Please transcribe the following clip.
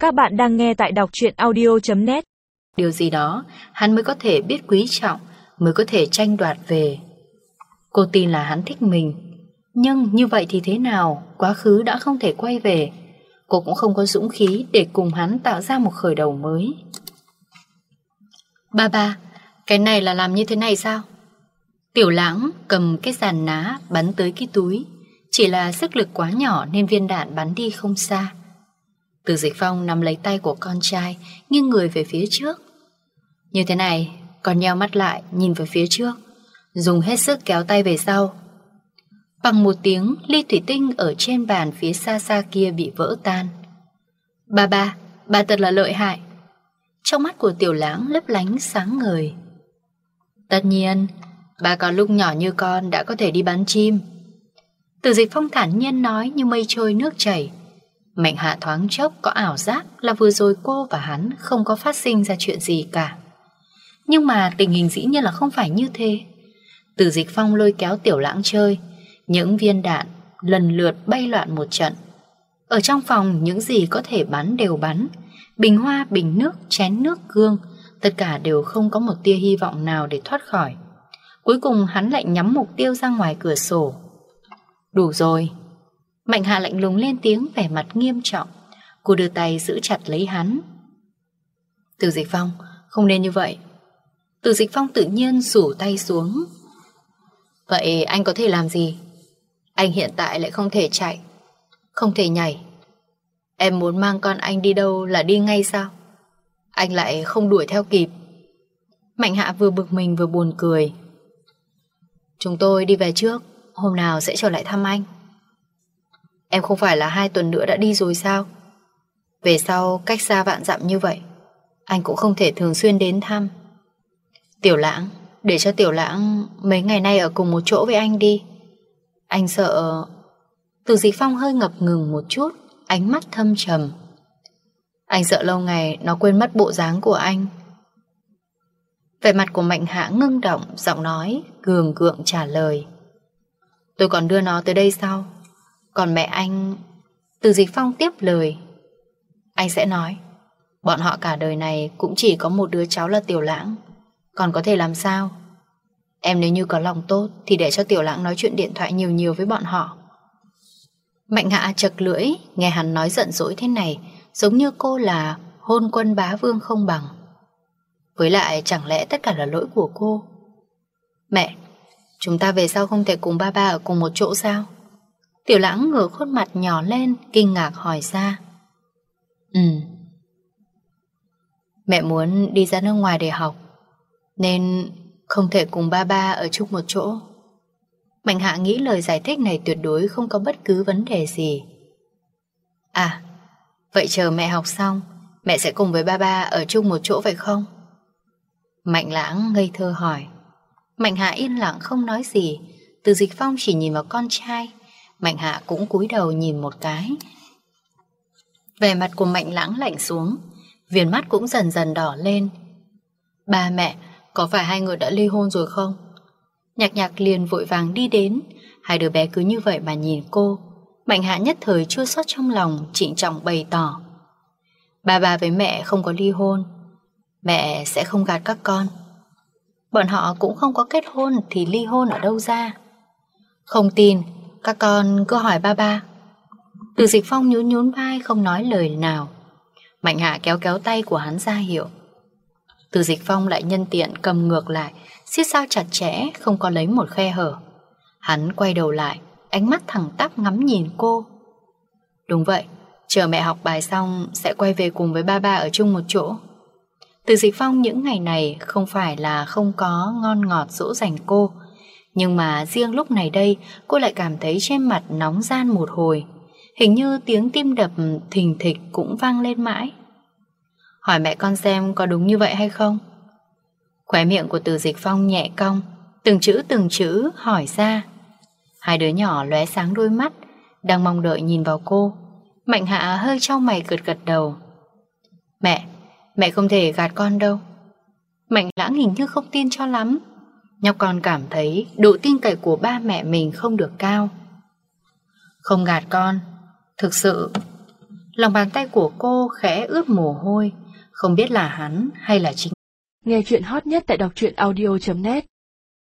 Các bạn đang nghe tại đọc truyện audio.net. Điều gì đó hắn mới có thể biết quý trọng, mới có thể tranh đoạt về. Cô tin là hắn thích mình, nhưng như vậy thì thế nào? Quá khứ đã không thể quay về. Cô cũng không có dũng khí để cùng hắn tạo ra một khởi đầu mới. Ba, cái này là làm như thế này sao? Tiểu Lãng cầm cái giàn ná bắn tới cái túi. Chỉ là sức lực quá nhỏ nên viên đạn bắn đi không xa. Từ Dịch Phong nắm lấy tay của con trai, nghiêng người về phía trước. Như thế này, còn nheo mắt lại nhìn về phía trước, dùng hết sức kéo tay về sau. Bằng một tiếng, ly thủy tinh ở trên bàn phía xa xa kia bị vỡ tan. Ba thật là lợi hại. Trong mắt của Tiểu Lãng lấp lánh sáng ngời. Tất nhiên, ba còn lúc nhỏ như con đã có thể đi bắn chim. Từ Dịch Phong thản nhiên nói như mây trôi nước chảy. Mạnh Hạ thoáng chốc có ảo giác là vừa rồi cô và hắn không có phát sinh ra chuyện gì cả. Nhưng mà tình hình dĩ nhiên là không phải như thế. Từ Dịch Phong lôi kéo Tiểu Lãng chơi. Những viên đạn lần lượt bay loạn một trận. Ở trong phòng những gì có thể bắn đều bắn. Bình hoa, bình nước, chén nước, gương, tất cả đều không có một tia hy vọng nào để thoát khỏi. Cuối cùng hắn lại nhắm mục tiêu ra ngoài cửa sổ. Đủ rồi. Mạnh Hạ lạnh lùng lên tiếng, vẻ mặt nghiêm trọng. Cô đưa tay giữ chặt lấy hắn. Từ Dịch Phong, không nên như vậy. Từ Dịch Phong tự nhiên rủ tay xuống. Vậy anh có thể làm gì? Anh hiện tại lại không thể chạy, không thể nhảy. Em muốn mang con anh đi đâu là đi ngay sao? Anh lại không đuổi theo kịp. Mạnh Hạ vừa bực mình vừa buồn cười. Chúng tôi đi về trước, hôm nào sẽ trở lại thăm anh. Em không phải là 2 tuần nữa đã đi rồi sao? Về sau cách xa vạn dặm như vậy, anh cũng không thể thường xuyên đến thăm. Tiểu Lãng, để cho Tiểu Lãng mấy ngày nay ở cùng một chỗ với anh đi. Anh sợ... Từ Dịch Phong hơi ngập ngừng một chút, ánh mắt thâm trầm. Anh sợ lâu ngày nó quên mất bộ dáng của anh. Vẻ mặt của Mạnh Hạ ngưng động, giọng nói gượng gượng trả lời. Tôi còn đưa nó tới đây sau. Còn mẹ anh... Từ Dịch Phong tiếp lời. Anh sẽ nói, bọn họ cả đời này cũng chỉ có một đứa cháu là Tiểu Lãng. Còn có thể làm sao? Em nếu như có lòng tốt thì để cho Tiểu Lãng nói chuyện điện thoại nhiều nhiều với bọn họ. Mạnh Hạ chật lưỡi, nghe hắn nói giận dỗi thế này, giống như cô là hôn quân bá vương không bằng. Với lại chẳng lẽ tất cả là lỗi của cô? Mẹ, chúng ta về sau không thể cùng ba ở cùng một chỗ sao? Tiểu Lãng ngửa khuôn mặt nhỏ lên, kinh ngạc hỏi ra. Mẹ muốn đi ra nước ngoài để học, nên không thể cùng ba ở chung một chỗ. Mạnh Hạ nghĩ lời giải thích này tuyệt đối không có bất cứ vấn đề gì. À, vậy chờ mẹ học xong, mẹ sẽ cùng với ba ở chung một chỗ phải không? Mạnh Lãng ngây thơ hỏi. Mạnh Hạ yên lặng không nói gì. Từ Dịch Phong chỉ nhìn vào con trai. Mạnh Hạ cũng cúi đầu nhìn một cái. Vẻ mặt của Mạnh Lãng lạnh xuống, viền mắt cũng dần dần đỏ lên. Ba mẹ, có phải hai người đã ly hôn rồi không? Nhạc Nhạc liền vội vàng đi đến. Hai đứa bé cứ như vậy mà nhìn cô. Mạnh Hạ nhất thời chua xót trong lòng, trịnh trọng bày tỏ. Ba với mẹ không có ly hôn. Mẹ sẽ không gạt các con. Bọn họ cũng không có kết hôn thì ly hôn ở đâu ra? Không tin, các con cứ hỏi ba. Từ Dịch Phong nhún nhún vai không nói lời nào. Mạnh Hạ kéo kéo tay của hắn ra hiệu. Từ Dịch Phong lại nhân tiện cầm ngược lại, siết sao chặt chẽ, không có lấy một khe hở. Hắn quay đầu lại, ánh mắt thẳng tắp ngắm nhìn cô. Đúng vậy, chờ mẹ học bài xong sẽ quay về cùng với ba ở chung một chỗ. Từ Dịch Phong những ngày này không phải là không có ngon ngọt dỗ dành cô, nhưng mà riêng lúc này đây cô lại cảm thấy trên mặt nóng ran một hồi. Hình như tiếng tim đập thình thịch cũng vang lên mãi. Hỏi mẹ con xem có đúng như vậy hay không? Khóe miệng của Từ Dịch Phong nhẹ cong, từng chữ hỏi ra. Hai đứa nhỏ lóe sáng đôi mắt, đang mong đợi nhìn vào cô. Mạnh Hạ hơi chau mày gật đầu. Mẹ không thể gạt con đâu. Mạnh Lãng hình như không tin cho lắm. Nhóc con cảm thấy độ tin cậy của ba mẹ mình không được cao. Không gạt con, thực sự Lòng bàn tay của cô khẽ ướt mồ hôi, không biết là hắn hay là chính. Nghe chuyện hot nhất tại đọc truyện audio.net